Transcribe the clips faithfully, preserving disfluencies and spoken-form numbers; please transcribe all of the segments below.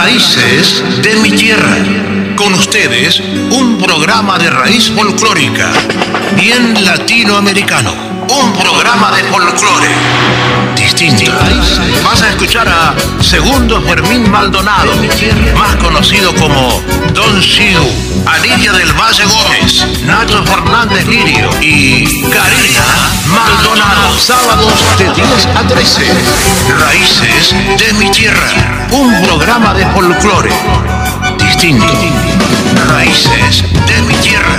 Raíces de mi tierra. Con ustedes, un programa de raíz folclórica, bien latinoamericano. Un programa de folclore distinto. Vas a escuchar a Segundo Fermín Maldonado, más conocido como Don Siu, a Lidia del Valle Gómez, Nacho Fernández Lirio y Karina Maldonado. Sábados de diez a trece. Raíces de mi tierra. Un programa de folclore distinto. Raíces de mi tierra.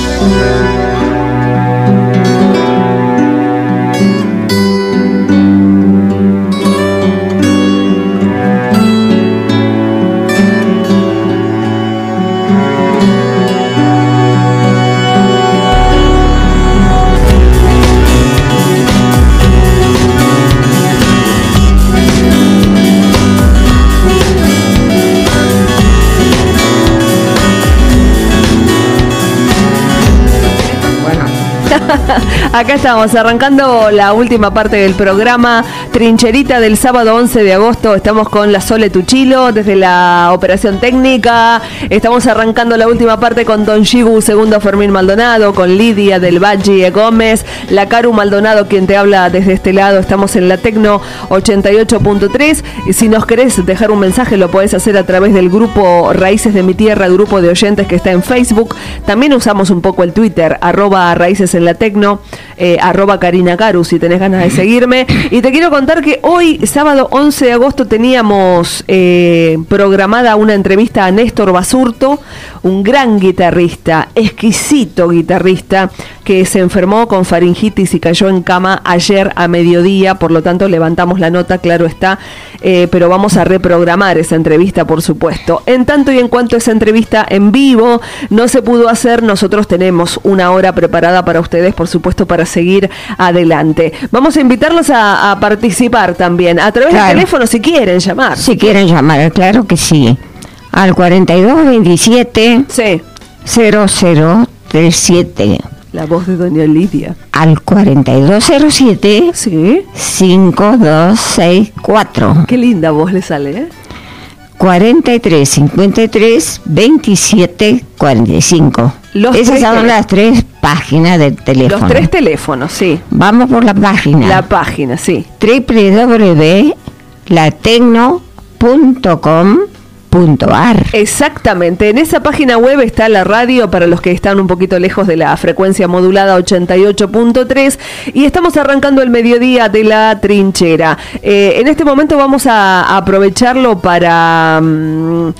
Acá estamos, arrancando la última parte del programa, Trincherita del sábado once de agosto. Estamos con la Sole Tuchilo desde la operación técnica. Estamos arrancando la última parte con Don Shigu, Segundo Fermín Maldonado, con Lidia del Valle Gómez, la Caru Maldonado, quien te habla desde este lado. Estamos en la Tecno ochenta y ocho punto tres. Y si nos querés dejar un mensaje, lo podés hacer a través del grupo Raíces de mi Tierra, grupo de oyentes que está en Facebook. También usamos un poco el Twitter, arroba Raíces en la Tecno. Eh, arroba Karina Caru, si tenés ganas de seguirme. Y te quiero contar que hoy, sábado once de agosto, teníamos eh, programada una entrevista a Néstor Basurto, un gran guitarrista, exquisito guitarrista, que se enfermó con faringitis y cayó en cama ayer a mediodía. Por lo tanto, levantamos la nota, claro está, eh, pero vamos a reprogramar esa entrevista, por supuesto. En tanto y en cuanto esa entrevista en vivo no se pudo hacer, nosotros tenemos una hora preparada para ustedes, por supuesto, para seguir adelante. Vamos a invitarlos a, a participar también a través claro. del teléfono, si quieren llamar. Si quieren llamar, claro que sí. Al cuarenta y dos veintisiete sí. cero cero treinta y siete. La voz de doña Lidia. Al cuarenta y dos cero siete sí. cincuenta y dos sesenta y cuatro. Qué linda voz le sale, ¿eh? cuarenta y tres cincuenta y tres veintisiete cuarenta y cinco. Los Esas son teléfonos. Las tres páginas del teléfono. Los tres teléfonos, sí. Vamos por la página. La página, sí. doble u doble u doble u punto la tecno punto com punto a r. Exactamente, en esa página web está la radio para los que están un poquito lejos de la frecuencia modulada ochenta y ocho punto tres, y estamos arrancando el mediodía de la trinchera. Eh, en este momento vamos a, a aprovecharlo para um,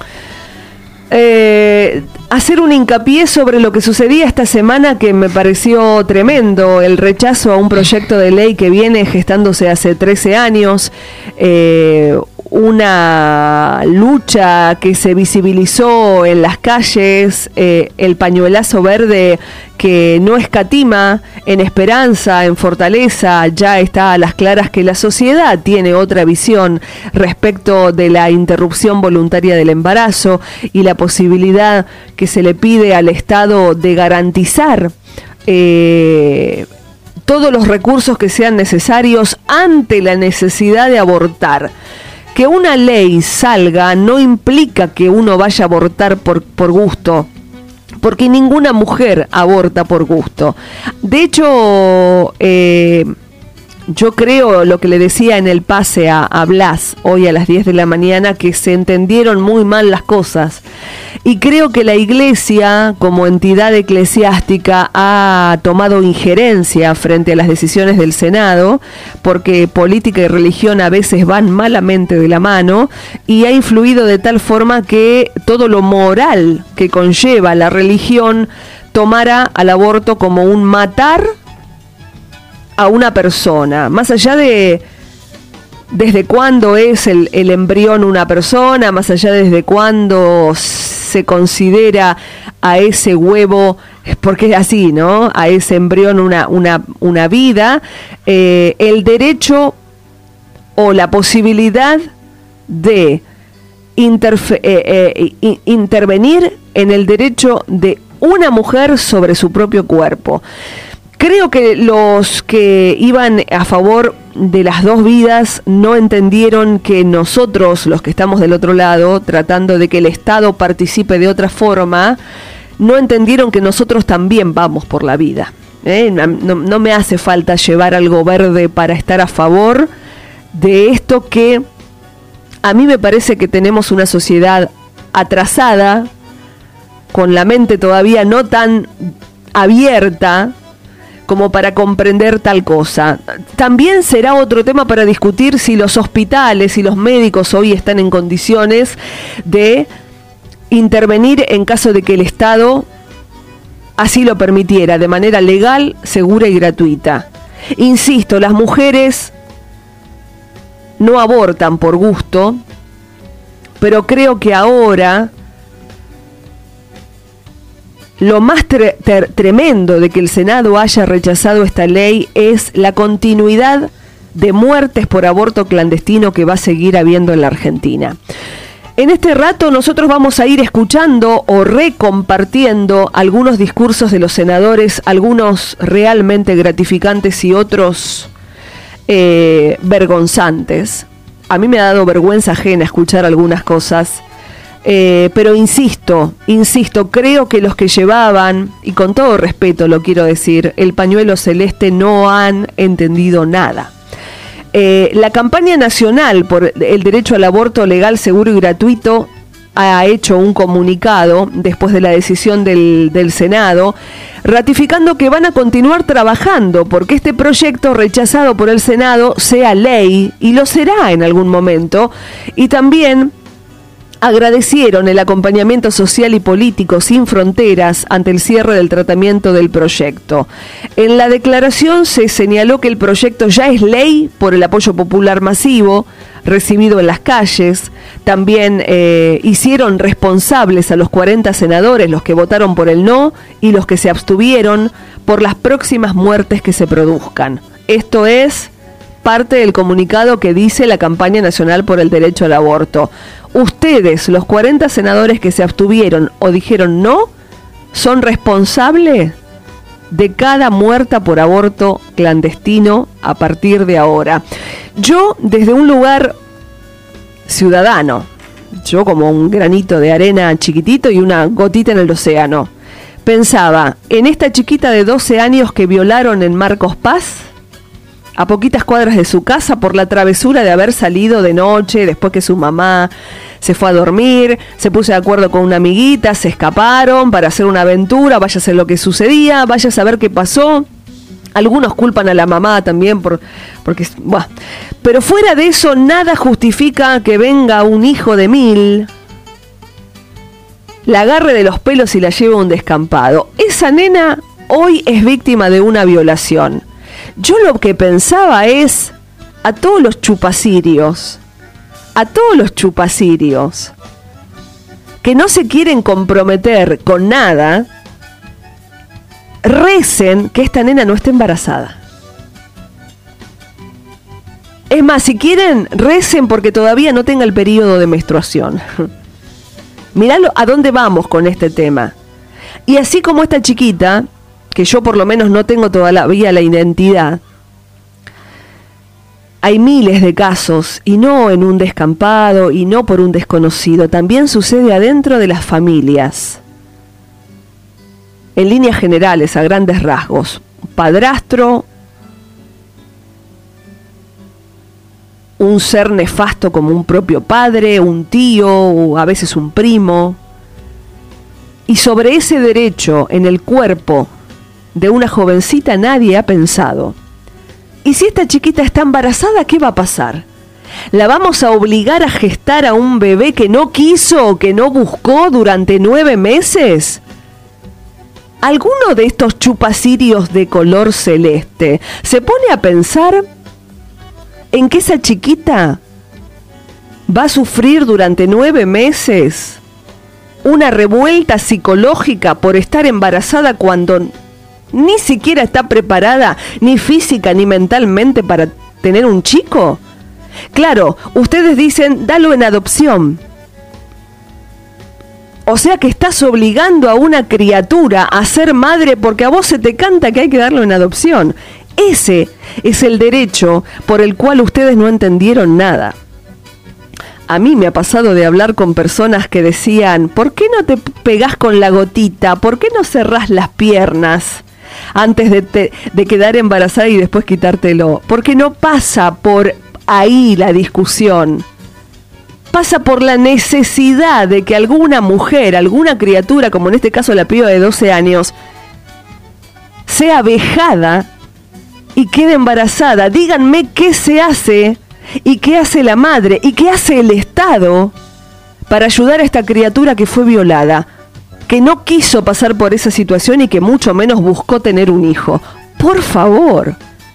eh, hacer un hincapié sobre lo que sucedía esta semana, que me pareció tremendo: el rechazo a un proyecto de ley que viene gestándose hace trece años, eh, una lucha que se visibilizó en las calles, eh, el pañuelazo verde que no escatima en esperanza, en fortaleza. Ya está a las claras que la sociedad tiene otra visión respecto de la interrupción voluntaria del embarazo y la posibilidad que se le pide al Estado de garantizar eh, todos los recursos que sean necesarios ante la necesidad de abortar. Que una ley salga no implica que uno vaya a abortar por, por gusto, porque ninguna mujer aborta por gusto. De hecho, eh, yo creo, lo que le decía en el pase a, a Blas hoy a las diez de la mañana, que se entendieron muy mal las cosas. Y creo que la Iglesia, como entidad eclesiástica, ha tomado injerencia frente a las decisiones del Senado, porque política y religión a veces van malamente de la mano, y ha influido de tal forma que todo lo moral que conlleva la religión tomara al aborto como un matar a una persona, más allá de desde cuándo es el, el embrión una persona, más allá de desde cuándo se considera a ese huevo, porque es así, ¿no?, a ese embrión una, una, una vida, eh, el derecho o la posibilidad de interfe- eh, eh, intervenir en el derecho de una mujer sobre su propio cuerpo. Creo que los que iban a favor de las dos vidas no entendieron que nosotros, los que estamos del otro lado, tratando de que el Estado participe de otra forma, no entendieron que nosotros también vamos por la vida. ¿eh? No, no me hace falta llevar algo verde para estar a favor de esto que a mí me parece que tenemos una sociedad atrasada, con la mente todavía no tan abierta como para comprender tal cosa. También será otro tema para discutir si los hospitales y los médicos hoy están en condiciones de intervenir en caso de que el Estado así lo permitiera, de manera legal, segura y gratuita. Insisto, las mujeres no abortan por gusto, pero creo que ahora lo más tre- ter- tremendo de que el Senado haya rechazado esta ley es la continuidad de muertes por aborto clandestino que va a seguir habiendo en la Argentina. En este rato nosotros vamos a ir escuchando o recompartiendo algunos discursos de los senadores, algunos realmente gratificantes y otros eh, vergonzantes. A mí me ha dado vergüenza ajena escuchar algunas cosas. Eh, pero insisto, insisto, creo que los que llevaban, y con todo respeto lo quiero decir, el pañuelo celeste no han entendido nada. Eh, la campaña nacional por el derecho al aborto legal, seguro y gratuito ha hecho un comunicado después de la decisión del, del Senado, ratificando que van a continuar trabajando porque este proyecto rechazado por el Senado sea ley, y lo será en algún momento, y también agradecieron el acompañamiento social y político sin fronteras ante el cierre del tratamiento del proyecto. En la declaración se señaló que el proyecto ya es ley por el apoyo popular masivo recibido en las calles. También eh, hicieron responsables a los cuarenta senadores, los que votaron por el no y los que se abstuvieron, por las próximas muertes que se produzcan. Esto es parte del comunicado que dice la campaña nacional por el derecho al aborto. Ustedes, los cuarenta senadores que se abstuvieron o dijeron no, son responsables de cada muerta por aborto clandestino a partir de ahora. Yo, desde un lugar ciudadano, yo como un granito de arena chiquitito y una gotita en el océano, pensaba en esta chiquita de doce años que violaron en Marcos Paz, a poquitas cuadras de su casa, por la travesura de haber salido de noche después que su mamá se fue a dormir, se puso de acuerdo con una amiguita, se escaparon para hacer una aventura, vaya a ser lo que sucedía, vaya a saber qué pasó. Algunos culpan a la mamá también por porque buah. Pero fuera de eso, nada justifica que venga un hijo de mil, la agarre de los pelos y la lleve a un descampado. Esa nena hoy es víctima de una violación. Yo lo que pensaba es a todos los chupacirios, a todos los chupacirios que no se quieren comprometer con nada, recen que esta nena no esté embarazada. Es más, si quieren, recen porque todavía no tenga el periodo de menstruación. Mirá a dónde vamos con este tema. Y así como esta chiquita, que yo por lo menos no tengo todavía la identidad, hay miles de casos, y no en un descampado, y no por un desconocido, también sucede adentro de las familias. En líneas generales, a grandes rasgos, padrastro, un ser nefasto como un propio padre, un tío, o a veces un primo, y sobre ese derecho en el cuerpo de una jovencita nadie ha pensado. ¿Y si esta chiquita está embarazada, qué va a pasar? ¿La vamos a obligar a gestar a un bebé que no quiso o que no buscó durante nueve meses? ¿Alguno de estos chupacirios de color celeste se pone a pensar en que esa chiquita va a sufrir durante nueve meses una revuelta psicológica por estar embarazada cuando ni siquiera está preparada, ni física ni mentalmente, para tener un chico? Claro, ustedes dicen, dalo en adopción. O sea que estás obligando a una criatura a ser madre porque a vos se te canta que hay que darlo en adopción. Ese es el derecho por el cual ustedes no entendieron nada. A mí me ha pasado de hablar con personas que decían, ¿por qué no te pegás con la gotita? ¿Por qué no cerrás las piernas antes de, te, de quedar embarazada y después quitártelo? Porque no pasa por ahí la discusión. Pasa por la necesidad de que alguna mujer, alguna criatura, como en este caso la piba de doce años, sea vejada y quede embarazada. Díganme qué se hace y qué hace la madre y qué hace el Estado para ayudar a esta criatura que fue violada, que no quiso pasar por esa situación y que mucho menos buscó tener un hijo. Por favor.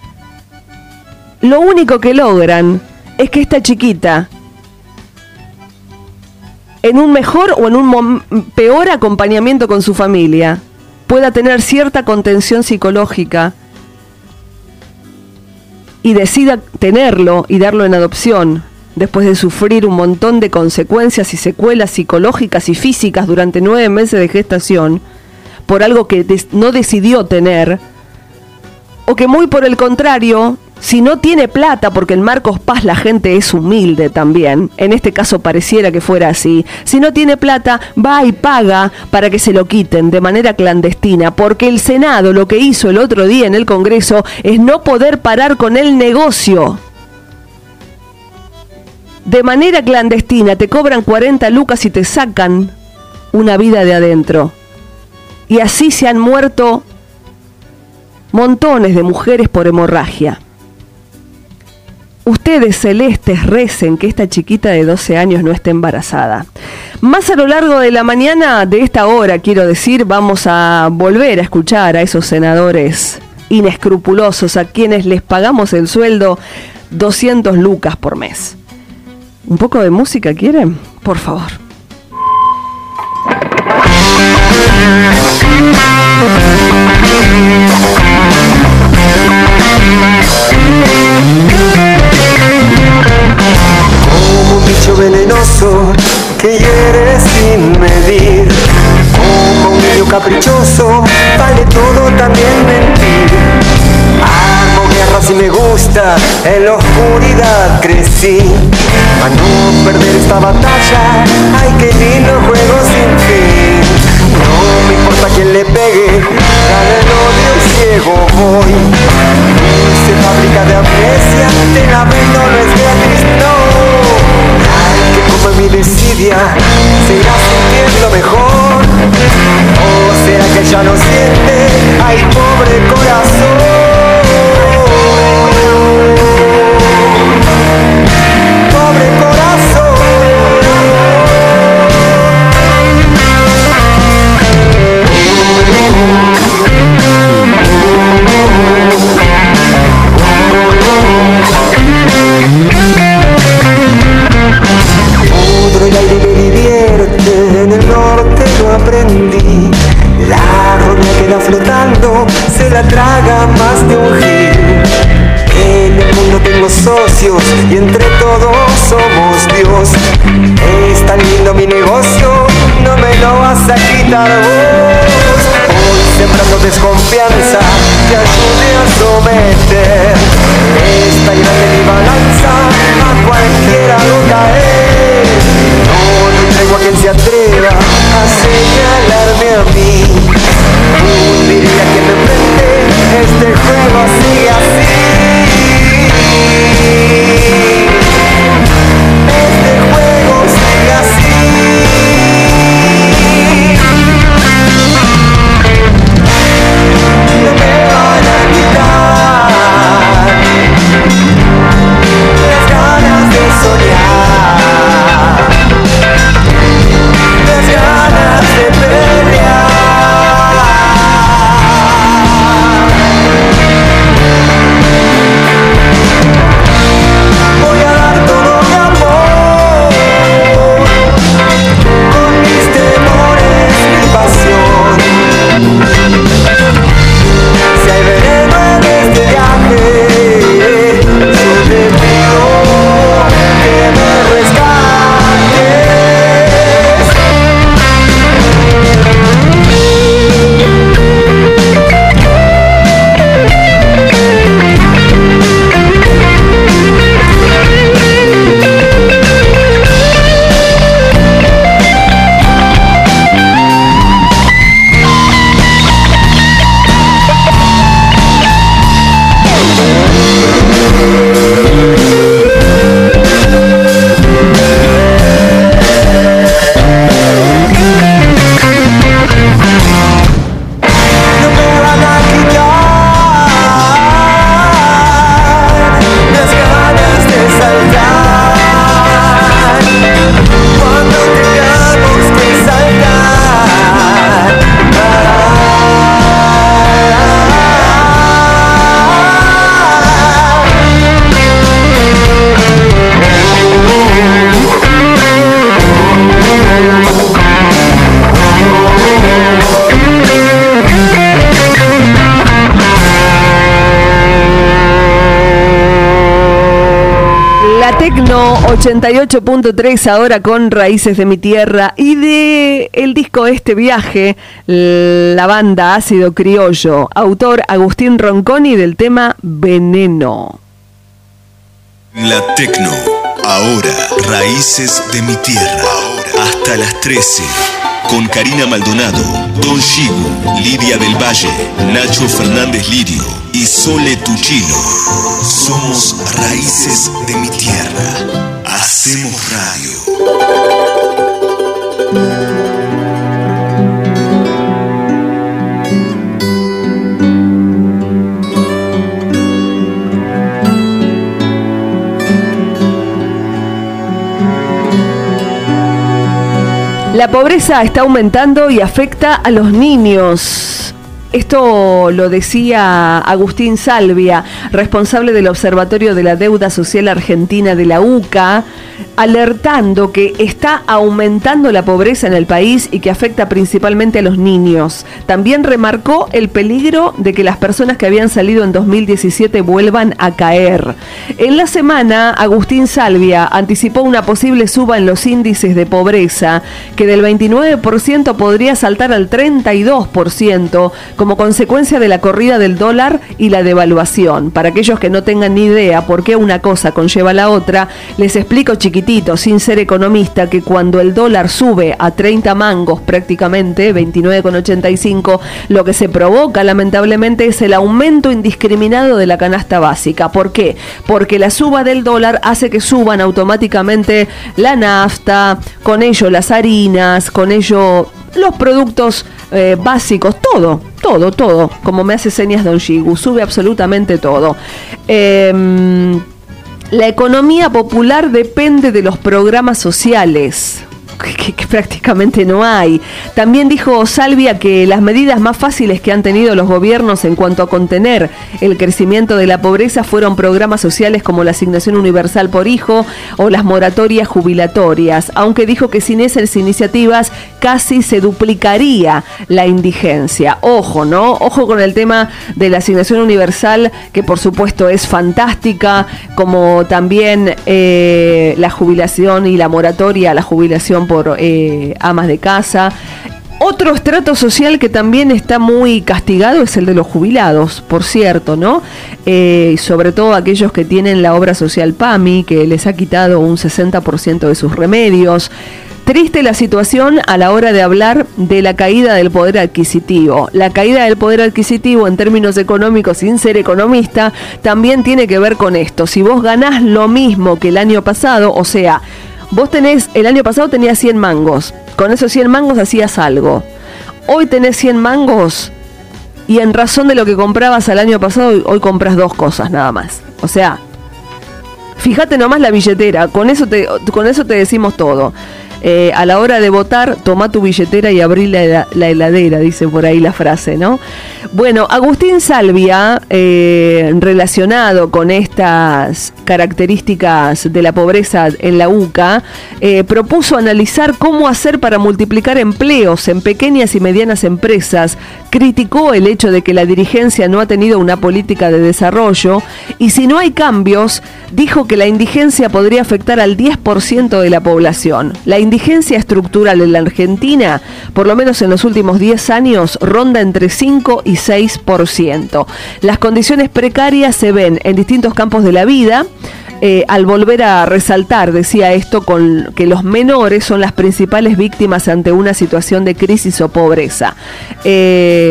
Lo único que logran es que esta chiquita, en un mejor o en un mom- peor acompañamiento con su familia, pueda tener cierta contención psicológica y decida tenerlo y darlo en adopción después de sufrir un montón de consecuencias y secuelas psicológicas y físicas durante nueve meses de gestación por algo que des- no decidió tener, o que muy por el contrario, si no tiene plata, porque en Marcos Paz la gente es humilde también, en este caso pareciera que fuera así, si no tiene plata, va y paga para que se lo quiten de manera clandestina, porque el Senado lo que hizo el otro día en el Congreso es no poder parar con el negocio. De manera clandestina te cobran cuarenta lucas y te sacan una vida de adentro. Y así se han muerto montones de mujeres por hemorragia. Ustedes, celestes, recen que esta chiquita de doce años no esté embarazada. Más a lo largo de la mañana, de esta hora, quiero decir, vamos a volver a escuchar a esos senadores inescrupulosos a quienes les pagamos el sueldo doscientas lucas por mes. ¿Un poco de música quieren? Por favor. Como un bicho venenoso que hiere sin medir, como un niño caprichoso, vale todo también mentir. Amo guerras y me gusta, en la oscuridad crecí. A no perder esta batalla, ay qué lindo juego sin fin. No me importa quién le pegue, gana el odio ciego voy. Se fábrica de amnesia, te la vendo, no es gratis, no. Ay, que como en mi desidia, se irá sintiendo mejor. ¿O será que ya no siente? Ay, pobre corazón. Pobre corazón. Pudro el aire me divierte, en el norte lo aprendí. La roña queda flotando, se la traga más de un gil. En el mundo tengo socios y entre todos somos Dios. Es tan lindo mi negocio, no me lo vas a quitar vos. Voy sembrando desconfianza, te ayude a someter. Es tan grande mi balanza, a cualquiera lo caer. No le entrego a quien se atreva a señalarme a mí. Un diría que me prende, este juego sigue así. Este juego sigue así. No me van a quitar. Tecno ochenta y ocho punto tres ahora con Raíces de mi Tierra y de el disco Este Viaje, la banda Ácido Criollo, autor Agustín Ronconi del tema Veneno. La Tecno, ahora Raíces de mi Tierra, ahora hasta las trece. Con Karina Maldonado, Don Shigo, Lidia del Valle, Nacho Fernández Lirio y Sole Tuchino. Somos Raíces de mi Tierra. Hacemos radio. La pobreza está aumentando y afecta a los niños. Esto lo decía Agustín Salvia, responsable del Observatorio de la Deuda Social Argentina de la U C A, alertando que está aumentando la pobreza en el país y que afecta principalmente a los niños. También remarcó el peligro de que las personas que habían salido en dos mil diecisiete vuelvan a caer. En la semana, Agustín Salvia anticipó una posible suba en los índices de pobreza, que del veintinueve por ciento podría saltar al treinta y dos por ciento como consecuencia de la corrida del dólar y la devaluación. Para aquellos que no tengan ni idea por qué una cosa conlleva a la otra, les explico chiquitito, sin ser economista, que cuando el dólar sube a treinta mangos prácticamente, veintinueve con ochenta y cinco, lo que se provoca lamentablemente es el aumento indiscriminado de la canasta básica. ¿Por qué? Porque la suba del dólar hace que suban automáticamente la nafta, con ello las harinas, con ello los productos eh, básicos, todo, todo, todo, como me hace señas Don Shigu, sube absolutamente todo. Eh, la economía popular depende de los programas sociales, que, que prácticamente no hay. También dijo Salvia que las medidas más fáciles que han tenido los gobiernos en cuanto a contener el crecimiento de la pobreza fueron programas sociales como la asignación universal por hijo o las moratorias jubilatorias, aunque dijo que sin esas iniciativas casi se duplicaría la indigencia. Ojo, ¿no? Ojo con el tema de la asignación universal, que por supuesto es fantástica, como también eh, la jubilación y la moratoria a la jubilación por eh, amas de casa. Otro estrato social que también está muy castigado es el de los jubilados, por cierto, ¿no? Eh, sobre todo aquellos que tienen la obra social PAMI, que les ha quitado un sesenta por ciento de sus remedios. Triste la situación a la hora de hablar de la caída del poder adquisitivo. La caída del poder adquisitivo en términos económicos, sin ser economista, también tiene que ver con esto. Si vos ganás lo mismo que el año pasado, o sea, vos tenés, el año pasado tenías cien mangos, con esos cien mangos hacías algo. Hoy tenés cien mangos y en razón de lo que comprabas el año pasado, hoy compras dos cosas nada más. O sea, fíjate nomás la billetera, con eso te, con eso te decimos todo. Eh, a la hora de votar, toma tu billetera y abrí la, la heladera, dice por ahí la frase, ¿no? Bueno, Agustín Salvia, eh, relacionado con estas características de la pobreza en la U C A, eh, propuso analizar cómo hacer para multiplicar empleos en pequeñas y medianas empresas, criticó el hecho de que la dirigencia no ha tenido una política de desarrollo y si no hay cambios, dijo que la indigencia podría afectar al diez por ciento de la población. La indigencia estructural en la Argentina, por lo menos en los últimos diez años, ronda entre cinco y seis por ciento. Las condiciones precarias se ven en distintos campos de la vida. Eh, al volver a resaltar, decía esto, con que los menores son las principales víctimas ante una situación de crisis o pobreza. Eh,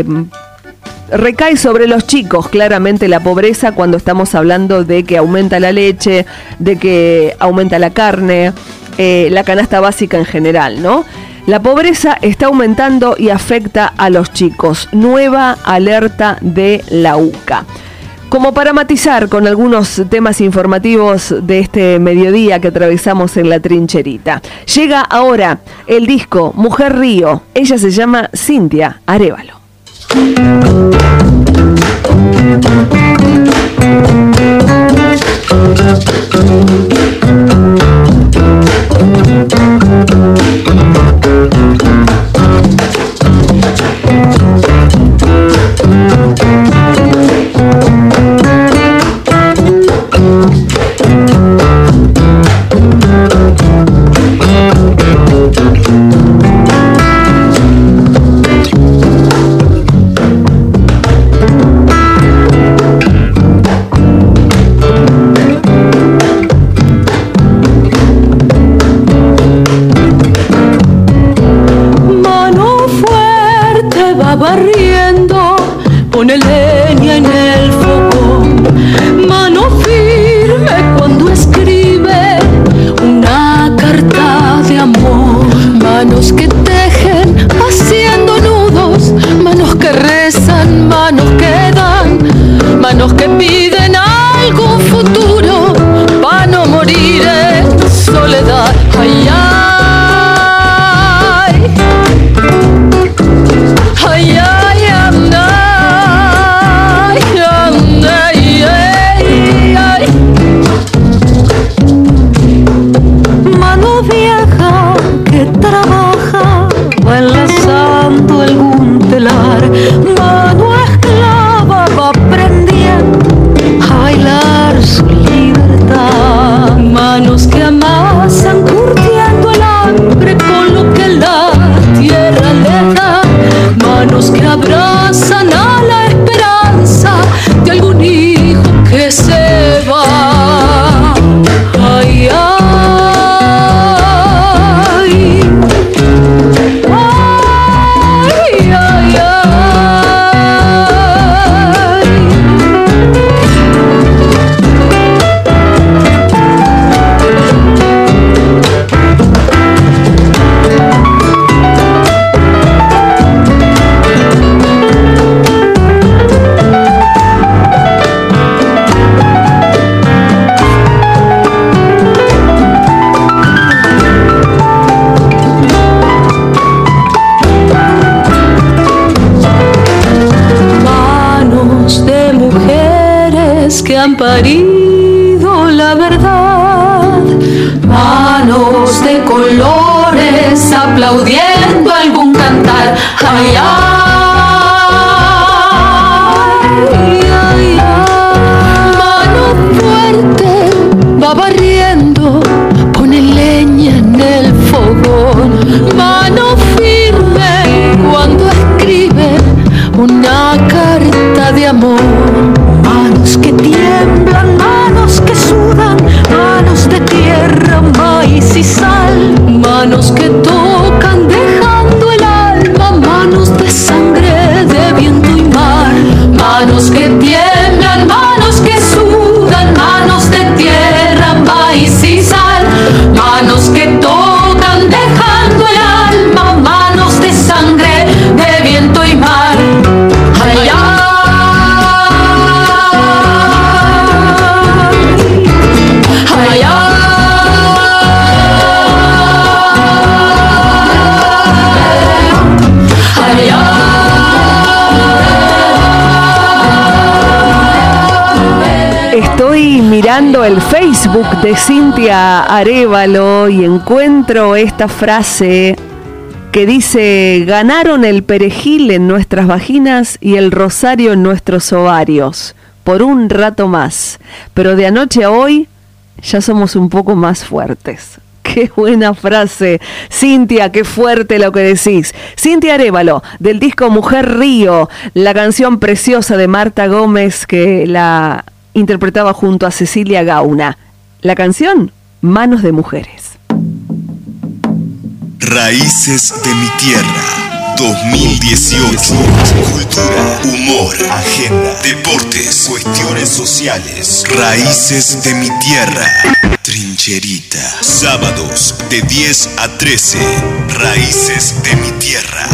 recae sobre los chicos claramente la pobreza cuando estamos hablando de que aumenta la leche, de que aumenta la carne, eh, la canasta básica en general, ¿no? La pobreza está aumentando y afecta a los chicos. Nueva alerta de la U C A. Como para matizar con algunos temas informativos de este mediodía que atravesamos en la trincherita, llega ahora el disco Mujer Río. Ella se llama Cintia Arévalo. han parido la verdad. Manos de colores aplaudiendo algún cantar. Ay, ay, ay, ay. Mano fuerte va barriendo, pone leña en el fogón. Mano firme cuando escribe una carta de amor. Manos que tiemblan, manos que sudan, manos de tierra, maíz y sal. Manos que tocan dejando el alma, manos de sangre, de viento y mar. Manos que tiemblan, manos que sudan, manos de tierra, maíz y sal. Manos que tocan dejando el alma, manos de sangre, de viento y mar. Ay, ay. Estoy mirando el Facebook de Cintia Arévalo y encuentro esta frase que dice: ganaron el perejil en nuestras vaginas y el rosario en nuestros ovarios, por un rato más, pero de anoche a hoy ya somos un poco más fuertes. Qué buena frase, Cintia, qué fuerte lo que decís. Cintia Arévalo, del disco Mujer Río, la canción preciosa de Marta Gómez que la interpretaba junto a Cecilia Gauna. La canción, Manos de Mujeres. Raíces de mi tierra, dos mil dieciocho. Cultura, humor, agenda, deportes, cuestiones sociales. Raíces de mi tierra. Trincherita. Sábados de diez a trece. Raíces de mi tierra.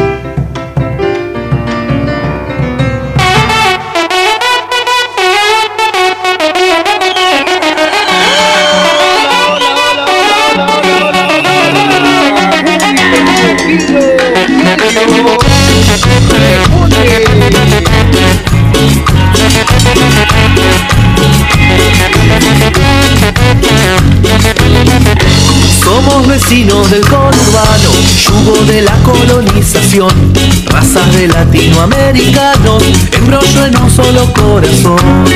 Somos vecinos del conurbano, yugo de la colonización, razas de latinoamericanos, embrollo en un solo corazón.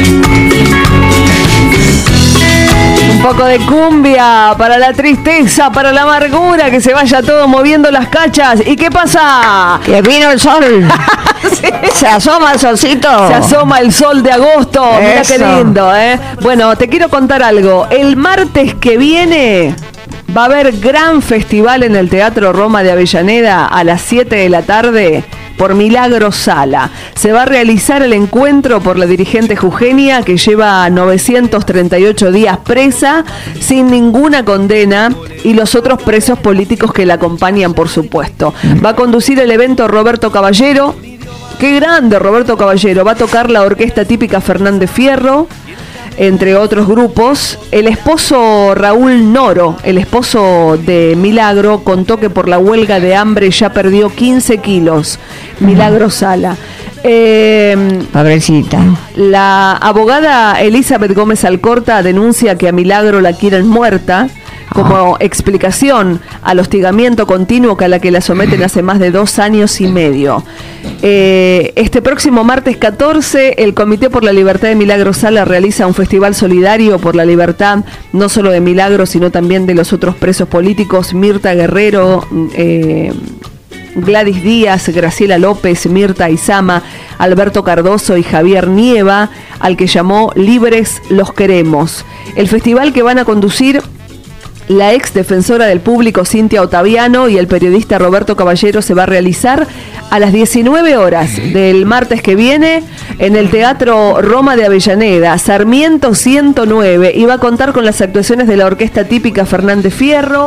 Un poco de cumbia para la tristeza, para la amargura, que se vaya todo moviendo las cachas. ¿Y qué pasa? Que vino el sol. Sí. Se asoma el solcito. Se asoma el sol de agosto. Mira qué lindo, ¿eh? Bueno, te quiero contar algo. El martes que viene va a haber gran festival en el Teatro Roma de Avellaneda a las siete de la tarde por Milagro Sala. Se va a realizar el encuentro por la dirigente jujeña que lleva novecientos treinta y ocho días presa sin ninguna condena y los otros presos políticos que la acompañan, por supuesto. Va a conducir el evento Roberto Caballero. ¡Qué grande Roberto Caballero! Va a tocar la orquesta típica Fernández Fierro, entre otros grupos. El esposo Raúl Noro, el esposo de Milagro, contó que por la huelga de hambre ya perdió quince kilos. Milagro Sala. Eh, Pobrecita. La abogada Elizabeth Gómez Alcorta denuncia que a Milagro la quieren muerta como explicación al hostigamiento continuo a la que la someten hace más de dos años y medio. Eh, este próximo martes catorce, el Comité por la Libertad de Milagro Sala realiza un festival solidario por la libertad, no solo de Milagro, sino también de los otros presos políticos, Mirta Guerrero, eh, Gladys Díaz, Graciela López, Mirta Izama, Alberto Cardoso y Javier Nieva, al que llamó Libres los Queremos. El festival que van a conducir la ex defensora del público Cintia Ottaviano y el periodista Roberto Caballero se va a realizar a las diecinueve horas del martes que viene en el Teatro Roma de Avellaneda, Sarmiento ciento nueve, y va a contar con las actuaciones de la orquesta típica Fernández Fierro,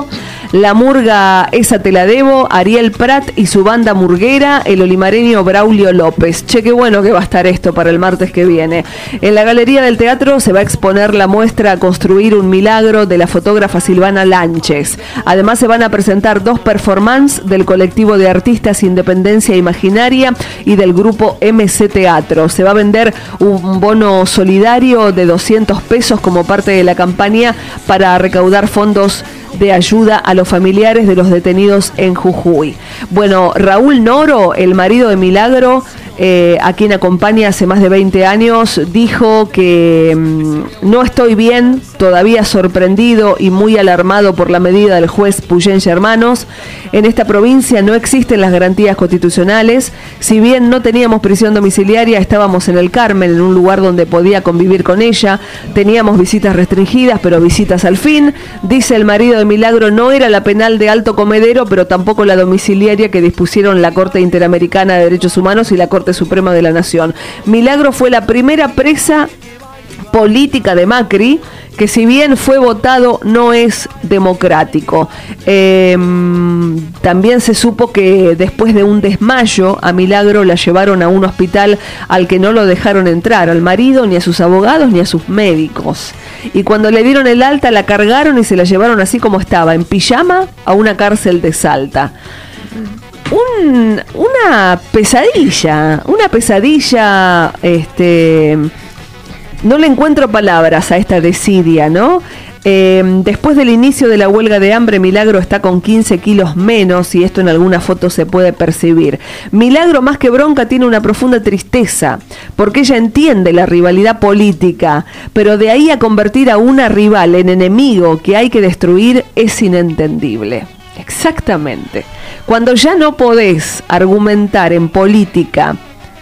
La murga Esa te la debo, Ariel Prat y su banda murguera, el olimareño Braulio López. Che, qué bueno que va a estar esto para el martes que viene. En la Galería del Teatro se va a exponer la muestra Construir un milagro de la fotógrafa Silvana Lanches. Además se van a presentar dos performances del colectivo de artistas Independencia Imaginaria y del grupo M C Teatro. Se va a vender un bono solidario de doscientos pesos como parte de la campaña para recaudar fondos de ayuda a los familiares de los detenidos en Jujuy. Bueno, Raúl Noro, el marido de Milagro, eh, a quien acompaña hace más de veinte años, dijo que mmm, no estoy bien, todavía sorprendido y muy alarmado por la medida del juez Puyén Hermanos. En esta provincia no existen las garantías constitucionales. Si bien no teníamos prisión domiciliaria, estábamos en el Carmen, en un lugar donde podía convivir con ella. Teníamos visitas restringidas, pero visitas al fin. Dice el marido de Milagro, no era la penal de Alto Comedero, pero tampoco la domiciliaria que dispusieron la Corte Interamericana de Derechos Humanos y la Corte Suprema de la Nación. Milagro fue la primera presa política de Macri, que si bien fue votado, no es democrático. Eh, también se supo que después de un desmayo a Milagro la llevaron a un hospital al que no lo dejaron entrar, al marido, ni a sus abogados, ni a sus médicos. Y cuando le dieron el alta, la cargaron y se la llevaron así como estaba, en pijama, a una cárcel de Salta. Un, una pesadilla, una pesadilla, este... No le encuentro palabras a esta desidia, ¿no? Eh, después del inicio de la huelga de hambre, Milagro está con quince kilos menos y esto en alguna foto se puede percibir. Milagro, más que bronca, tiene una profunda tristeza porque ella entiende la rivalidad política, pero de ahí a convertir a una rival en enemigo que hay que destruir es inentendible. Exactamente. Cuando ya no podés argumentar en política,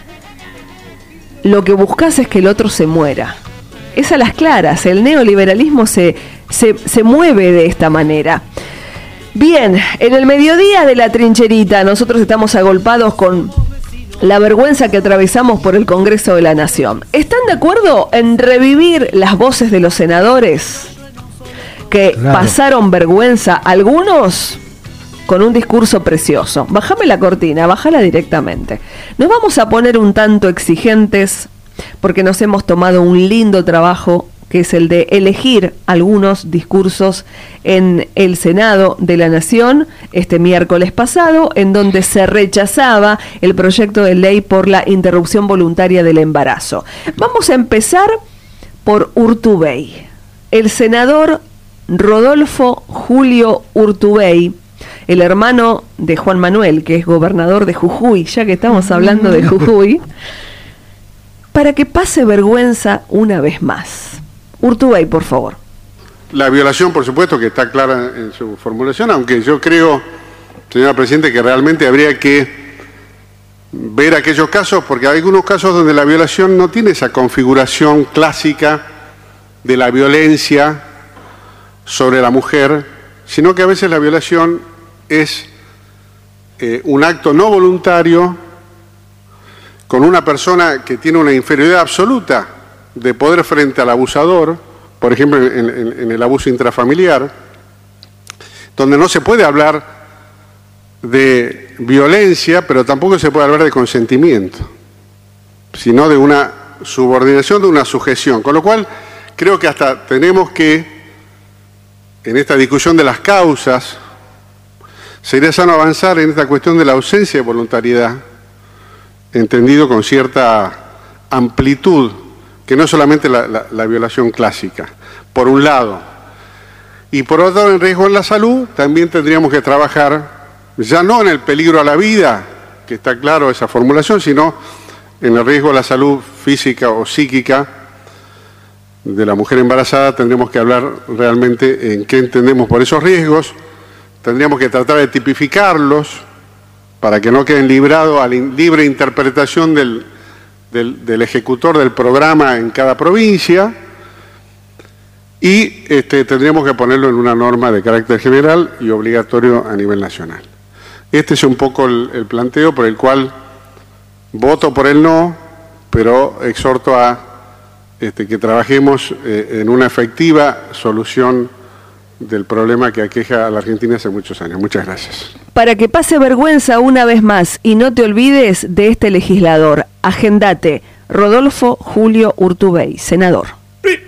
lo que buscas es que el otro se muera. Es a las claras, el neoliberalismo se, se, se mueve de esta manera. Bien, en el mediodía de la trincherita nosotros estamos agolpados con la vergüenza que atravesamos por el Congreso de la Nación. ¿Están de acuerdo en revivir las voces de los senadores que claro. pasaron vergüenza, algunos con un discurso precioso? Bájame la cortina, bájala directamente. Nos vamos a poner un tanto exigentes porque nos hemos tomado un lindo trabajo, que es el de elegir algunos discursos en el Senado de la Nación este miércoles pasado, en donde se rechazaba el proyecto de ley por la interrupción voluntaria del embarazo. Vamos a empezar por Urtubey. El senador Rodolfo Julio Urtubey, el hermano de Juan Manuel, que es gobernador de Jujuy, ya que estamos hablando de Jujuy, para que pase vergüenza una vez más. Urtubey, por favor. La violación, por supuesto, que está clara en su formulación, aunque yo creo, señora Presidente, que realmente habría que ver aquellos casos, porque hay algunos casos donde la violación no tiene esa configuración clásica de la violencia sobre la mujer, sino que a veces la violación es eh, un acto no voluntario con una persona que tiene una inferioridad absoluta de poder frente al abusador, por ejemplo en, en, en el abuso intrafamiliar, donde no se puede hablar de violencia, pero tampoco se puede hablar de consentimiento, sino de una subordinación, de una sujeción. Con lo cual, creo que hasta tenemos que, en esta discusión de las causas, sería sano avanzar en esta cuestión de la ausencia de voluntariedad, entendido con cierta amplitud, que no es solamente la, la, la violación clásica, por un lado. Y por otro lado, en riesgo en la salud, también tendríamos que trabajar, ya no en el peligro a la vida, que está claro esa formulación, sino en el riesgo a la salud física o psíquica de la mujer embarazada. Tendríamos que hablar realmente en qué entendemos por esos riesgos. Tendríamos que tratar de tipificarlos para que no queden librados a la libre interpretación del, del, del ejecutor del programa en cada provincia, y este, tendríamos que ponerlo en una norma de carácter general y obligatorio a nivel nacional. Este es un poco el, el planteo por el cual voto por el no, pero exhorto a este, que trabajemos eh, en una efectiva solución del problema que aqueja a la Argentina hace muchos años. Muchas gracias. Para que pase vergüenza una vez más y no te olvides de este legislador, agendate, Rodolfo Julio Urtubey, senador. Sí.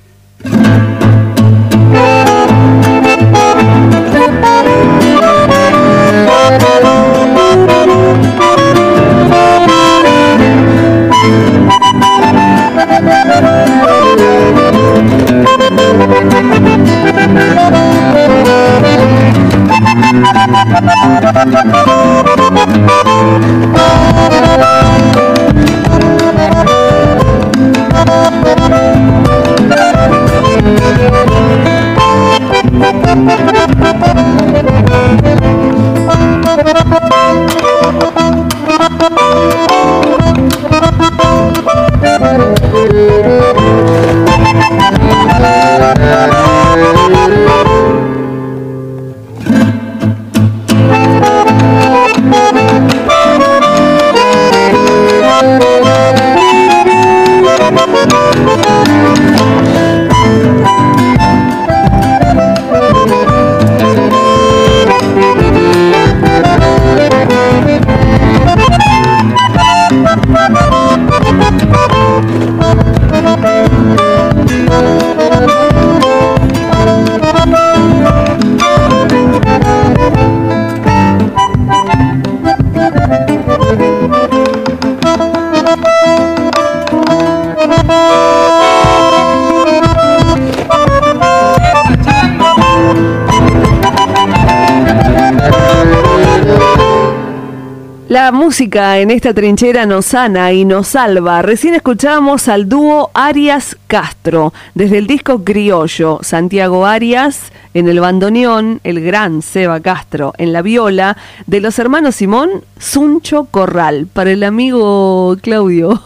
La música en esta trinchera nos sana y nos salva. Recién escuchamos al dúo Arias Castro, desde el disco Criollo, Santiago Arias en el bandoneón, el gran Seba Castro en la viola, de los hermanos Simón, Suncho Corral, para el amigo Claudio,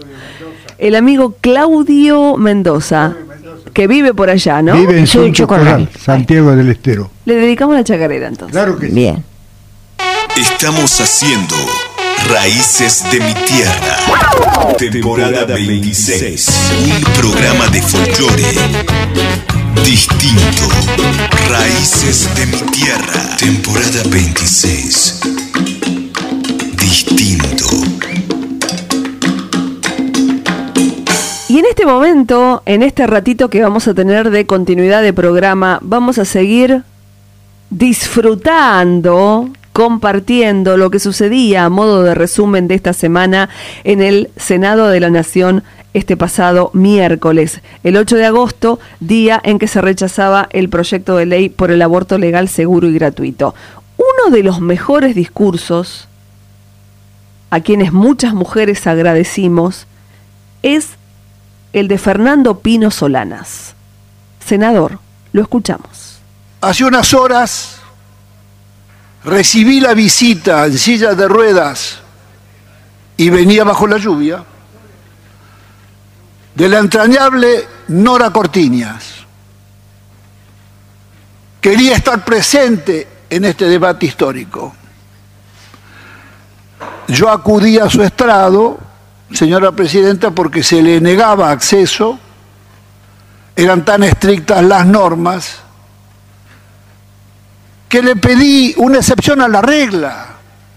el amigo Claudio Mendoza, que vive por allá, ¿no? Vive en Suncho Corral, Santiago del Estero. Le dedicamos la chacarera entonces. Claro que sí. Bien. Estamos haciendo Raíces de mi Tierra, temporada veintiséis, un programa de folclore distinto. Raíces de mi Tierra, temporada veintiséis, distinto. Y en este momento, en este ratito que vamos a tener de continuidad de programa, vamos a seguir disfrutando, compartiendo lo que sucedía a modo de resumen de esta semana en el Senado de la Nación este pasado miércoles, el ocho de agosto, día en que se rechazaba el proyecto de ley por el aborto legal, seguro y gratuito. Uno de los mejores discursos, a quienes muchas mujeres agradecimos, es el de Fernando Pino Solanas. Senador, lo escuchamos. Hace unas horas recibí la visita en silla de ruedas y venía bajo la lluvia de la entrañable Nora Cortiñas. Quería estar presente en este debate histórico. Yo acudí a su estrado, señora presidenta, porque se le negaba acceso, eran tan estrictas las normas, que le pedí una excepción a la regla,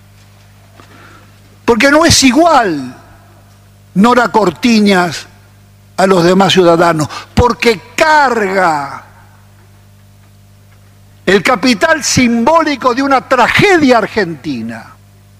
porque no es igual Nora Cortiñas a los demás ciudadanos, porque carga el capital simbólico de una tragedia argentina.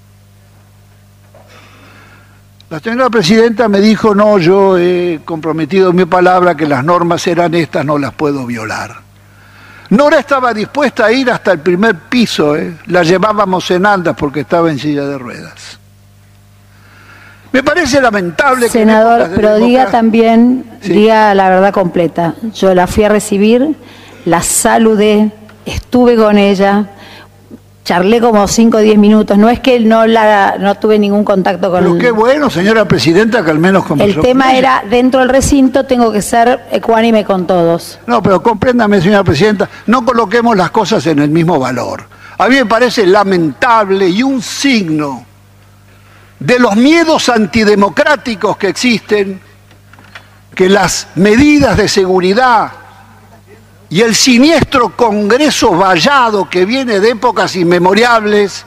La señora presidenta me dijo, no, yo he comprometido mi palabra que las normas eran estas, no las puedo violar. Nora estaba dispuesta a ir hasta el primer piso, ¿eh? La llevábamos en andas porque estaba en silla de ruedas. Me parece lamentable. Senador, que pero diga también, ¿sí? Diga la verdad completa. Yo la fui a recibir, la saludé, estuve con ella, charlé como cinco o diez minutos. No es que no la no tuve ningún contacto con ella. Pero qué bueno, señora presidenta, que al menos conversó. El tema con ella. era, dentro del recinto tengo que ser ecuánime con todos. No, pero compréndame, señora presidenta, no coloquemos las cosas en el mismo valor. A mí me parece lamentable y un signo de los miedos antidemocráticos que existen, que las medidas de seguridad y el siniestro Congreso vallado que viene de épocas inmemorables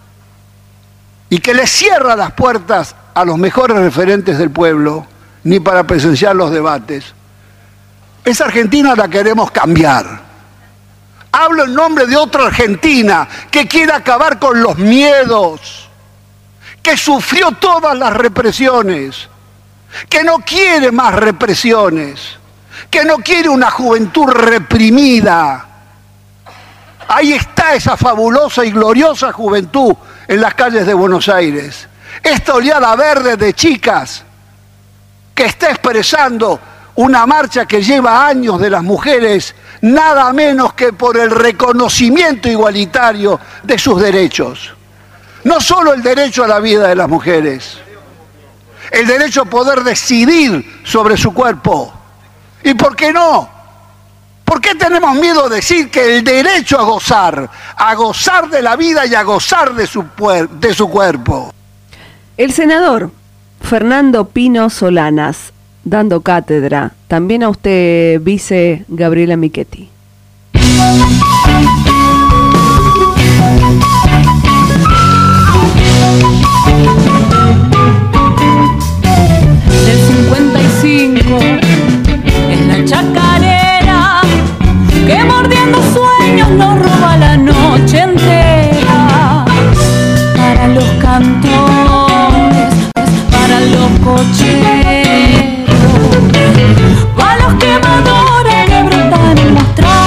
y que le cierra las puertas a los mejores referentes del pueblo, ni para presenciar los debates. Esa Argentina la queremos cambiar. Hablo en nombre de otra Argentina que quiere acabar con los miedos, que sufrió todas las represiones, que no quiere más represiones, que no quiere una juventud reprimida. Ahí está esa fabulosa y gloriosa juventud en las calles de Buenos Aires. Esta oleada verde de chicas que está expresando una marcha que lleva años de las mujeres, nada menos que por el reconocimiento igualitario de sus derechos. No solo el derecho a la vida de las mujeres, el derecho a poder decidir sobre su cuerpo. ¿Y por qué no? ¿Por qué tenemos miedo de decir que el derecho a gozar, a gozar de la vida y a gozar de su, de su cuerpo? El senador Fernando Pino Solanas, dando cátedra. También a usted, vice Gabriela Michetti. Del cincuenta y cinco es la chacarera que mordiendo sueños nos roba la noche entera. Para los cantones, para los cocheros, para los quemadores que brotan en las trajes.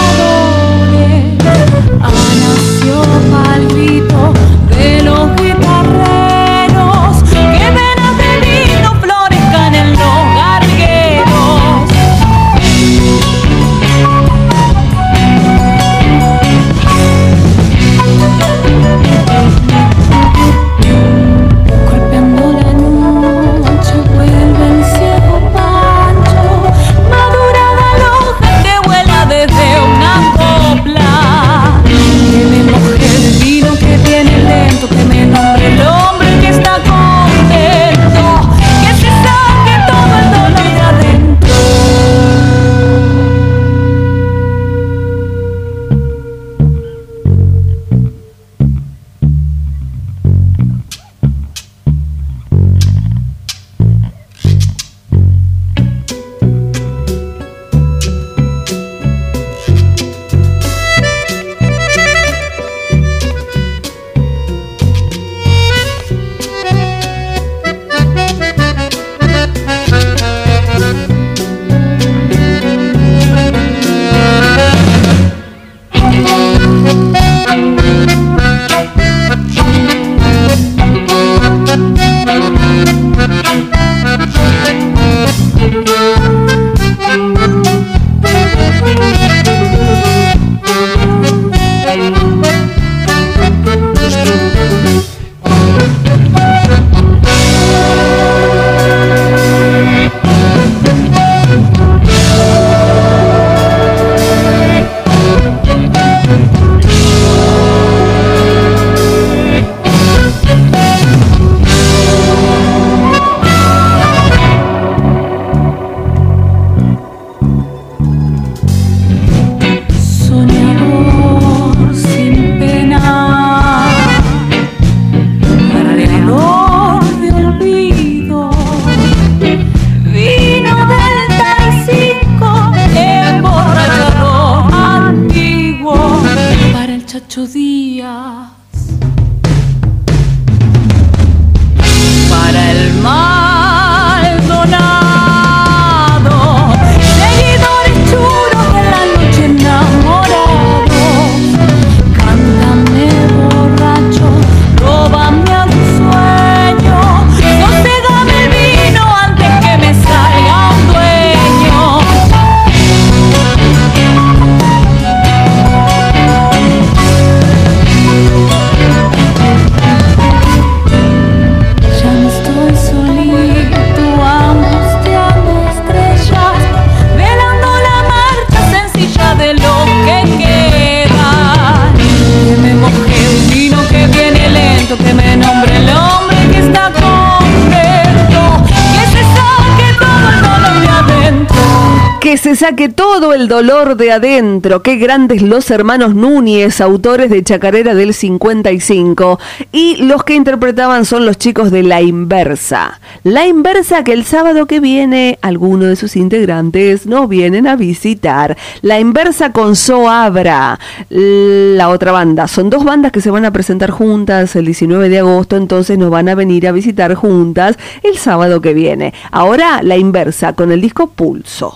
se saque todo el dolor de adentro. Qué grandes los hermanos Núñez, autores de Chacarera del cincuenta y cinco. Y los que interpretaban son los chicos de La Inversa. La Inversa, que el sábado que viene algunos de sus integrantes nos vienen a visitar. La Inversa con Soabra, la otra banda. Son dos bandas que se van a presentar juntas el diecinueve de agosto, entonces nos van a venir a visitar juntas el sábado que viene. Ahora La Inversa con el disco Pulso.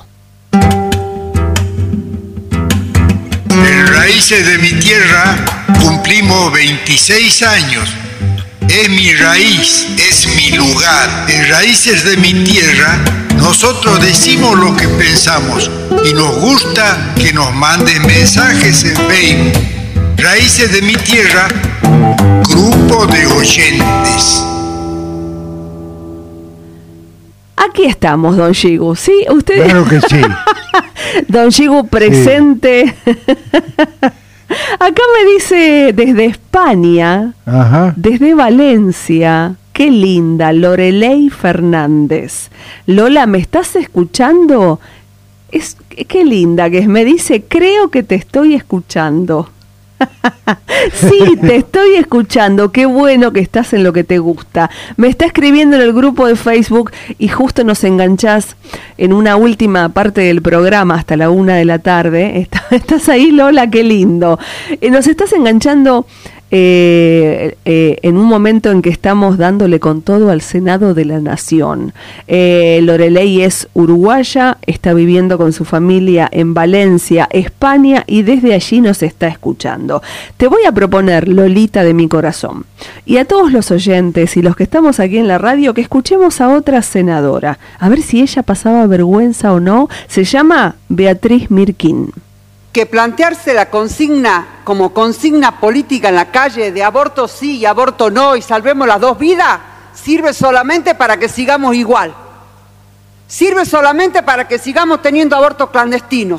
En Raíces de mi Tierra cumplimos veintiséis años. Es mi raíz, es mi lugar. En Raíces de mi Tierra nosotros decimos lo que pensamos y nos gusta que nos manden mensajes en Facebook. Raíces de mi Tierra, grupo de oyentes. Aquí estamos, don Shigu, ¿sí? ¿Usted? Claro que sí. Don Shigu presente. Sí. Acá me dice desde España, ajá, desde Valencia, qué linda, Lorelei Fernández. Lola, ¿me estás escuchando? Es, qué linda que es, me dice, creo que te estoy escuchando. Sí, te estoy escuchando, qué bueno que estás en lo que te gusta. Me está escribiendo en el grupo de Facebook y justo nos enganchás en una última parte del programa hasta la una de la tarde. Está, estás ahí, Lola, qué lindo. Eh, nos estás enganchando eh, eh, en un momento en que estamos dándole con todo al Senado de la Nación. eh, Lorelei es uruguaya, está viviendo con su familia en Valencia, España, y desde allí nos está escuchando. Te voy a proponer, Lolita de mi corazón, y a todos los oyentes y los que estamos aquí en la radio, que escuchemos a otra senadora, a ver si ella pasaba vergüenza o no. Se llama Beatriz Mirkin. Que plantearse la consigna como consigna política en la calle de aborto sí y aborto no y salvemos las dos vidas, sirve solamente para que sigamos igual. Sirve solamente para que sigamos teniendo abortos clandestinos.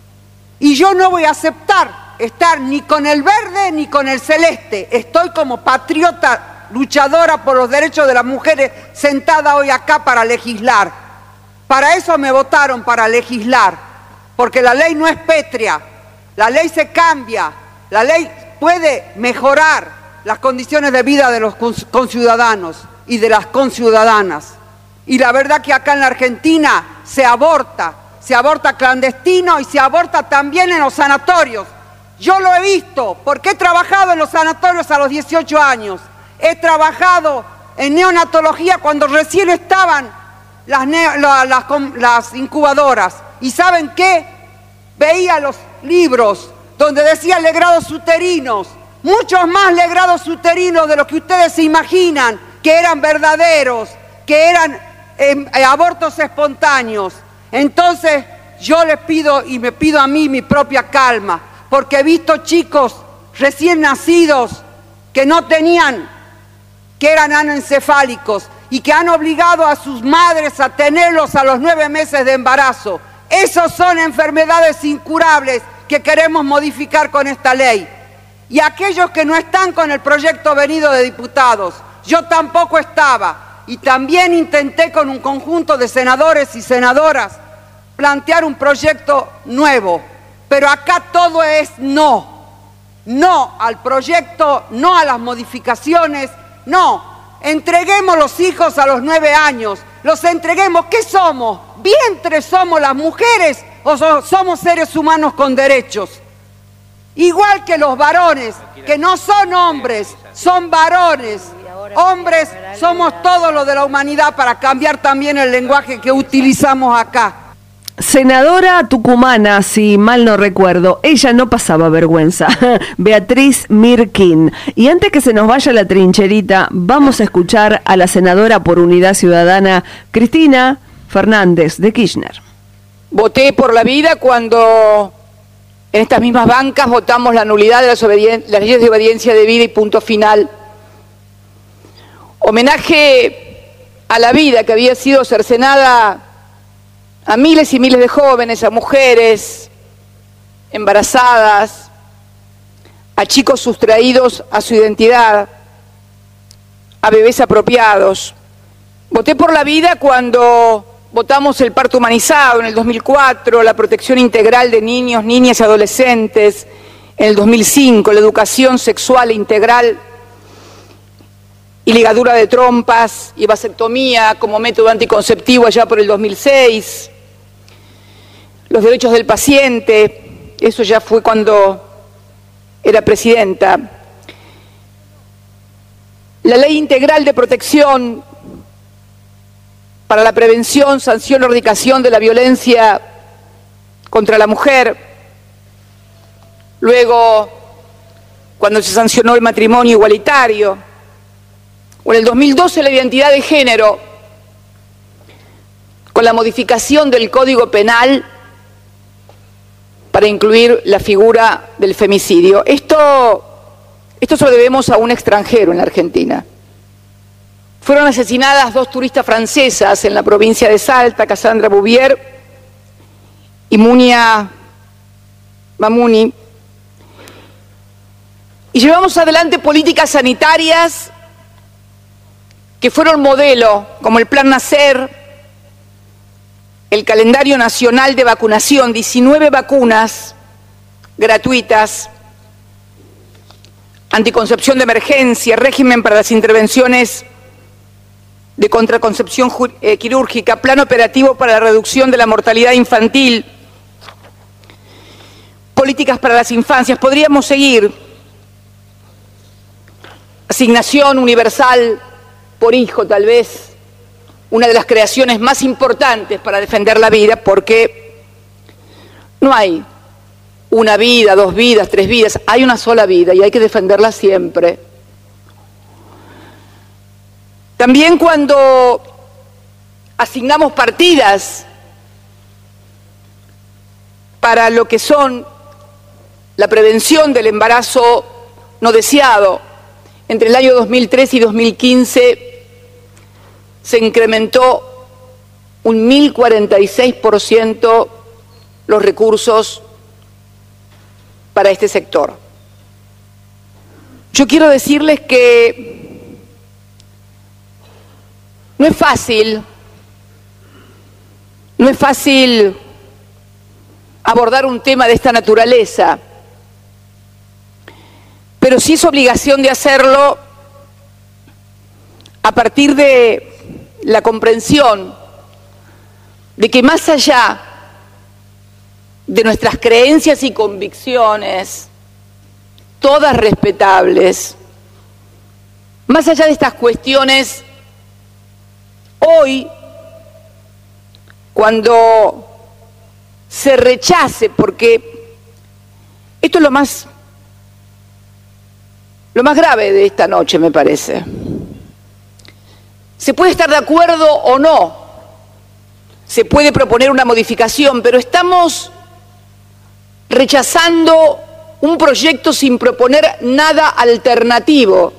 Y yo no voy a aceptar estar ni con el verde ni con el celeste. Estoy como patriota luchadora por los derechos de las mujeres sentada hoy acá para legislar. Para eso me votaron, para legislar. Porque la ley no es pétrea, la ley se cambia, la ley puede mejorar las condiciones de vida de los conciudadanos y de las conciudadanas. Y la verdad que acá en la Argentina se aborta, se aborta clandestino y se aborta también en los sanatorios. Yo lo he visto porque he trabajado en los sanatorios a los dieciocho años, he trabajado en neonatología cuando recién estaban las, neo, las, las, las incubadoras. ¿Y saben qué? Veía los libros donde decía legrados uterinos, muchos más legrados uterinos de lo que ustedes se imaginan, que eran verdaderos, que eran eh, eh, abortos espontáneos. Entonces yo les pido y me pido a mí mi propia calma, porque he visto chicos recién nacidos que no tenían, que eran anencefálicos y que han obligado a sus madres a tenerlos a los nueve meses de embarazo. Esas son enfermedades incurables que queremos modificar con esta ley. Y aquellos que no están con el proyecto venido de diputados, yo tampoco estaba, y también intenté con un conjunto de senadores y senadoras plantear un proyecto nuevo, pero acá todo es no, no al proyecto, no a las modificaciones, no, entreguemos los hijos a los nueve años, los entreguemos. ¿Qué somos? ¿Vientres somos las mujeres o so- somos seres humanos con derechos? Igual que los varones, que no son hombres, son varones. Hombres somos todos los de la humanidad, para cambiar también el lenguaje que utilizamos acá. Senadora tucumana, si mal no recuerdo, ella no pasaba vergüenza, Beatriz Mirkin. Y antes que se nos vaya la trincherita, vamos a escuchar a la senadora por Unidad Ciudadana, Cristina Fernández de Kirchner. Voté por la vida cuando en estas mismas bancas votamos la nulidad de las, obedien- las leyes de obediencia de vida y punto final. Homenaje a la vida que había sido cercenada a miles y miles de jóvenes, a mujeres embarazadas, a chicos sustraídos a su identidad, a bebés apropiados. Voté por la vida cuando votamos el parto humanizado en el dos mil cuatro, la protección integral de niños, niñas y adolescentes en el dos mil cinco, la educación sexual integral y ligadura de trompas y vasectomía como método anticonceptivo allá por el dos mil seis, los derechos del paciente, eso ya fue cuando era presidenta, la ley integral de protección para la prevención, sanción o erradicación de la violencia contra la mujer, luego cuando se sancionó el matrimonio igualitario, o en el dos mil doce la identidad de género, con la modificación del Código Penal para incluir la figura del femicidio. Esto, esto se lo debemos a un extranjero en la Argentina. Fueron asesinadas dos turistas francesas en la provincia de Salta, Cassandra Bouvier y Munia Mamuni. Y llevamos adelante políticas sanitarias que fueron modelo, como el Plan Nacer, el calendario nacional de vacunación, diecinueve vacunas gratuitas, anticoncepción de emergencia, régimen para las intervenciones de contraconcepción eh, quirúrgica, plan operativo para la reducción de la mortalidad infantil, políticas para las infancias. Podríamos seguir. Asignación universal por hijo, tal vez una de las creaciones más importantes para defender la vida, porque no hay una vida, dos vidas, tres vidas, hay una sola vida y hay que defenderla siempre. También cuando asignamos partidas para lo que son la prevención del embarazo no deseado, entre el año dos mil tres y dos mil quince se incrementó un mil cuarenta y seis por ciento los recursos para este sector. Yo quiero decirles que no es fácil, no es fácil abordar un tema de esta naturaleza, pero sí es obligación de hacerlo a partir de la comprensión de que más allá de nuestras creencias y convicciones, todas respetables, más allá de estas cuestiones, hoy, cuando se rechace, porque esto es lo más, lo más grave de esta noche, me parece. Se puede estar de acuerdo o no, se puede proponer una modificación, pero estamos rechazando un proyecto sin proponer nada alternativo.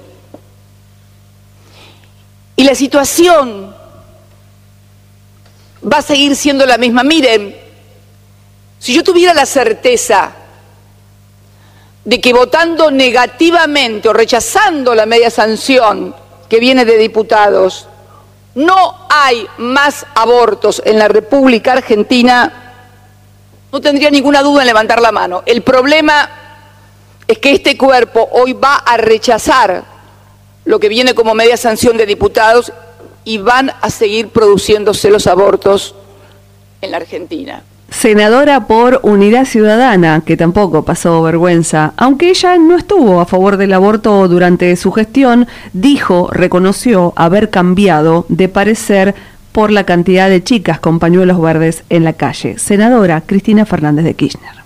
Y la situación va a seguir siendo la misma. Miren, si yo tuviera la certeza de que votando negativamente o rechazando la media sanción que viene de diputados, no hay más abortos en la República Argentina, no tendría ninguna duda en levantar la mano. El problema es que este cuerpo hoy va a rechazar lo que viene como media sanción de diputados y van a seguir produciéndose los abortos en la Argentina. Senadora por Unidad Ciudadana, que tampoco pasó vergüenza, aunque ella no estuvo a favor del aborto durante su gestión, dijo, reconoció haber cambiado de parecer por la cantidad de chicas con pañuelos verdes en la calle. Senadora Cristina Fernández de Kirchner.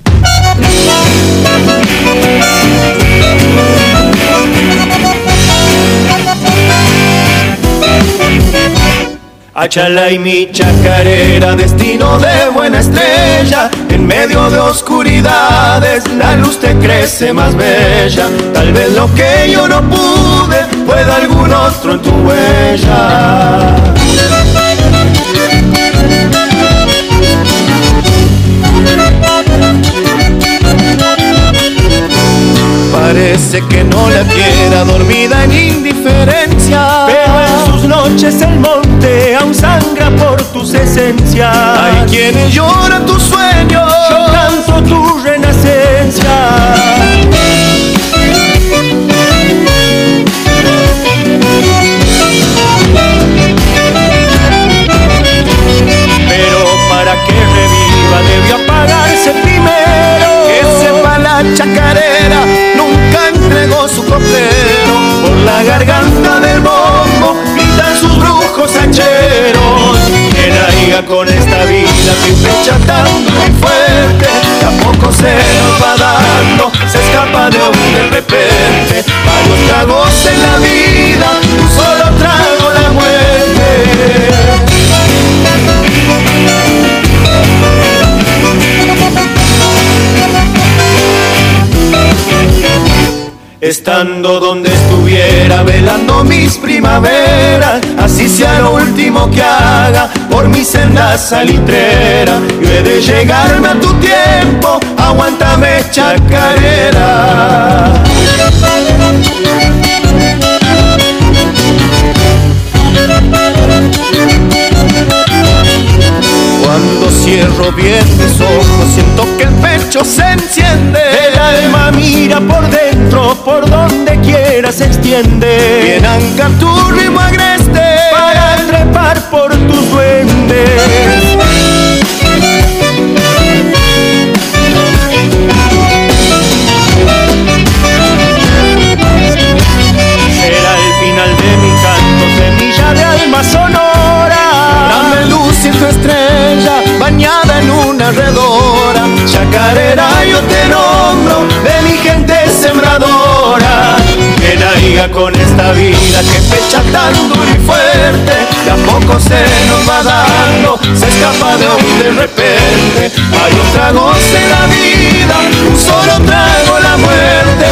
Achala y mi chacarera, destino de buena estrella, en medio de oscuridades la luz te crece más bella. Tal vez lo que yo no pude pueda algún otro en tu huella. Parece que no la quiera, dormida en indiferencia, pero en sus noches el monte aún sangra por tus esencias. Hay quienes lloran tus sueños, yo canto tu renacencia. Pero para que reviva debió apagarse primero. Que sepa la chacarera, nunca entregó su copero. Por la garganta del bombo gritan sus brujos hacheros. Que naiga con esta vida que fecha tanto y fuerte. Tampoco se nos va dando, se escapa de un de repente. Varios tragos en la vida, un solo trago la muerte. Estando donde estuviera, velando mis primaveras, así sea lo último que haga por mi senda salitrera. Yo he de llegarme a tu tiempo, aguántame chacarera. Cuando cierro bien mis ojos, siento que el pecho se enciende. El alma mira por dentro, por donde quiera se extiende. Bien anca tu ritmo agreste para trepar por tus duendes. Será el final de mi canto, semilla de alma sonora. Dame luz y tu estrella, bañada en una redora. Chacarera yo te nombro, de mi gente sembradora. Que naiga con esta vida que fecha tan duro y fuerte. De a poco se nos va dando, se escapa de un de repente. Varios tragos en la vida, un solo trago la muerte.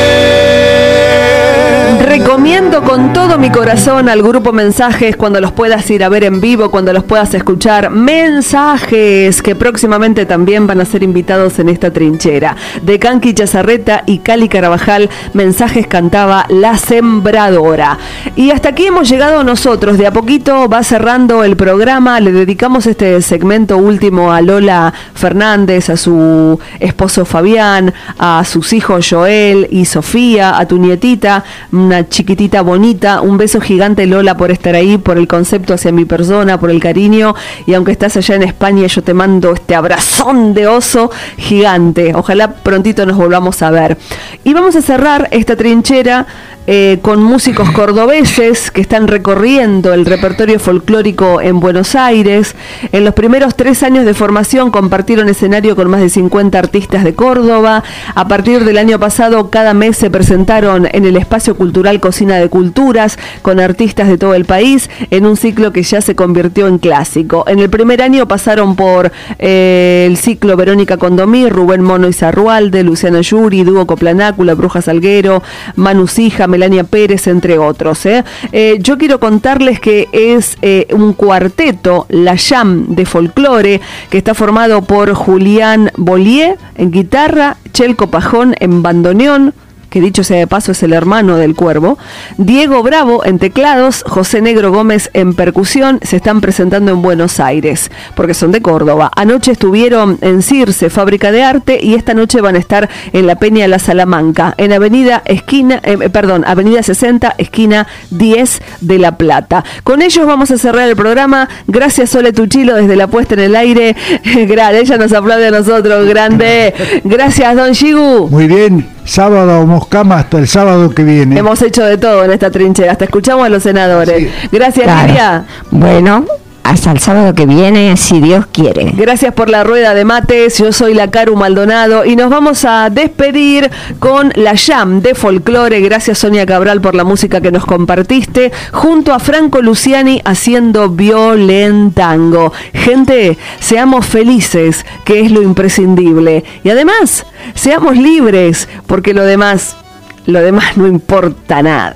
Recomiendo con todo mi corazón al grupo Mensajes cuando los puedas ir a ver en vivo, cuando los puedas escuchar. Mensajes, que próximamente también van a ser invitados en esta trinchera. De Kanki Chazarreta y Cali Carabajal, Mensajes cantaba La Sembradora. Y hasta aquí hemos llegado nosotros. De a poquito va cerrando el programa. Le dedicamos este segmento último a Lola Fernández, a su esposo Fabián, a sus hijos Joel y Sofía, a tu nietita, una chiquitita bonita. Un beso gigante, Lola, por estar ahí, por el concepto hacia mi persona, por el cariño. Y aunque estás allá en España, yo te mando este abrazón de oso gigante. Ojalá prontito nos volvamos a ver. Y vamos a cerrar esta trinchera Eh, con músicos cordobeses que están recorriendo el repertorio folclórico en Buenos Aires. En los primeros tres años de formación compartieron escenario con más de cincuenta artistas de Córdoba. A partir del año pasado, cada mes se presentaron en el espacio cultural Cocina de Culturas con artistas de todo el país en un ciclo que ya se convirtió en clásico. En el primer año pasaron por eh, el ciclo Verónica Condomí, Rubén Mono y Zarrualde, Luciana Yuri, Dúo Coplanácula, Bruja Salguero, Manu Sija, Melania Pérez, entre otros. ¿eh? Eh, yo quiero contarles que es eh, un cuarteto, la Jam de folclore, que está formado por Julián Bollier en guitarra, Chelco Pajón en bandoneón, que dicho sea de paso es el hermano del Cuervo, Diego Bravo en teclados, José Negro Gómez en percusión. Se están presentando en Buenos Aires, porque son de Córdoba. Anoche estuvieron en Circe, Fábrica de Arte, y esta noche van a estar en la Peña de la Salamanca, en Avenida esquina, eh, perdón, Avenida sesenta, esquina diez de La Plata. Con ellos vamos a cerrar el programa. Gracias, Sole Tuchilo, desde la puesta en el aire. Ella nos aplaude a nosotros, grande. Gracias, Don Shigu. Muy bien. Sábado Moscama hasta el sábado que viene. Hemos hecho de todo en esta trinchera, hasta escuchamos a los senadores. Sí. Gracias, claro. Lidia. Bueno, hasta el sábado que viene, si Dios quiere. Gracias por la rueda de mates. Yo soy la Caru Maldonado y nos vamos a despedir con la Jam de folclore. Gracias, Sonia Cabral, por la música que nos compartiste, junto a Franco Luciani haciendo Violentango. Gente, seamos felices, que es lo imprescindible. Y además, seamos libres, porque lo demás, lo demás no importa nada.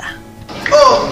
Oh.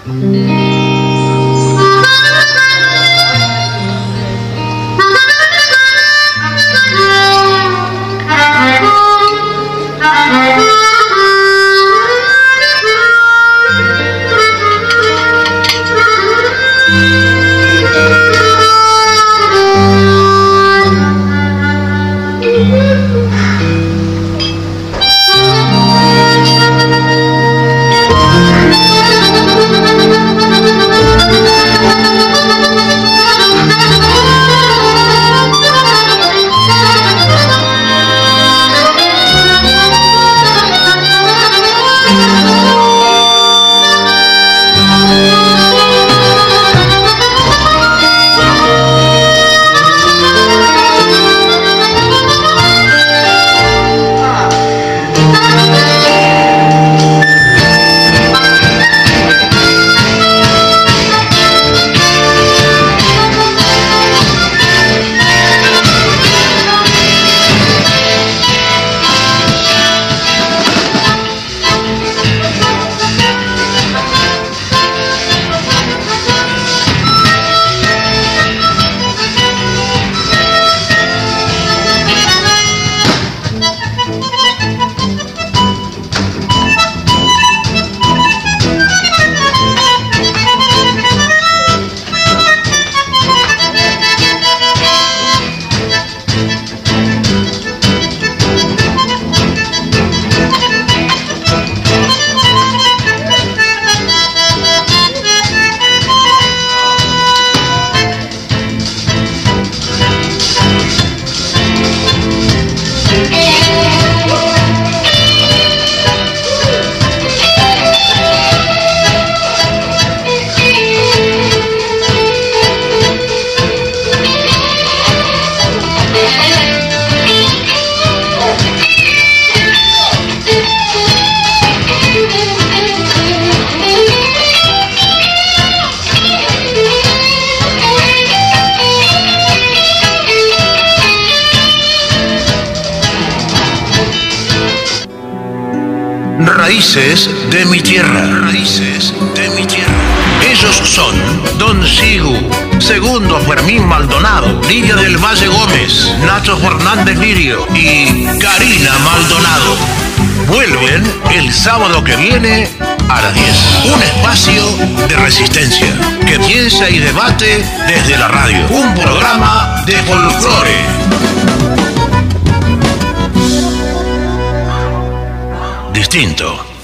Raíces de mi tierra. Raíces de mi tierra. Ellos son Don Sigu, Segundo Fermín Maldonado, Lidia del Valle Gómez, Nacho Fernández Lirio y Karina Maldonado. Vuelven el sábado que viene a las diez. Un espacio de resistencia que piensa y debate desde la radio. Un programa de folclore. Distinto.